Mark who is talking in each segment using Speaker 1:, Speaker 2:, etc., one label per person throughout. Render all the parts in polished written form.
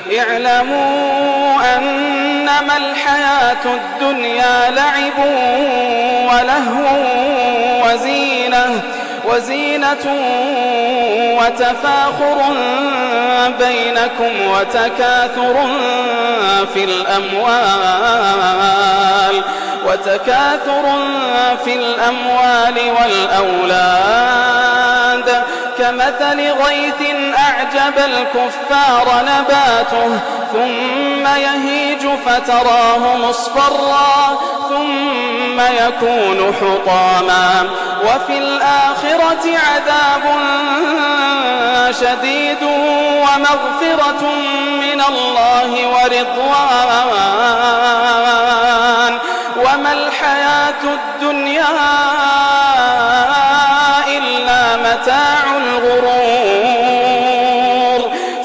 Speaker 1: اعلموا أنما الحياة الدنيا لعب ولهو وزينة وتفاخر بينكم وتكاثر في الأموال والأولاد كمثل غيث أعجب الكفار نباته ثم يهيج فتراه مصفرا ثم يكون حطاما وفي الآخرة عذاب شديد ومغفرة من الله ورضوان وما الحياة الدنيا إلا متاع الغرور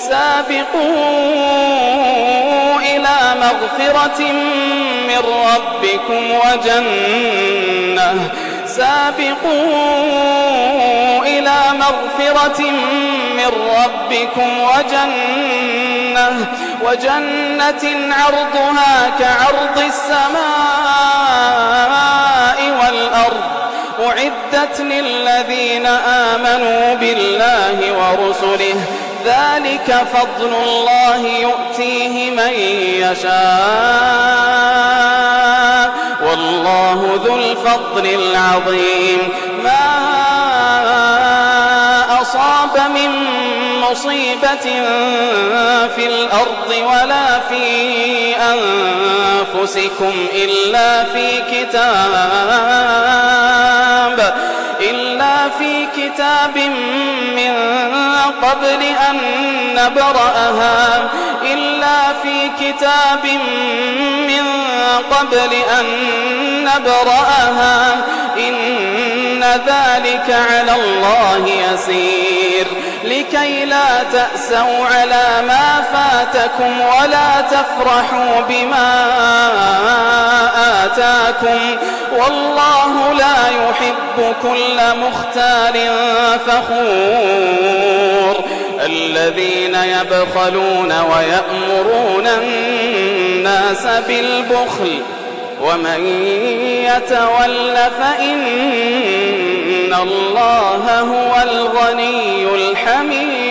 Speaker 1: سابقوا إلى مغفرة من ربكم وجنة عرضها كعرض السماء والأرض أعدت للذين آمنوا بالله ورسله ذلك فضل الله يؤتيه من يشاء والله ذو الفضل العظيم ما أصاب من مصيبة في الأرض ولا في أنفسكم إلا في كتاب من قبل أن نبرأها إن ذلك على الله يسير لكي لا تأسوا على ما فاتكم ولا تفرحوا بما آتاكم والله لا يحب كل مختال فخور الذين يبخلون ويأمرون الناس بالبخل ومن يتول فإن الله هو الغني الحميد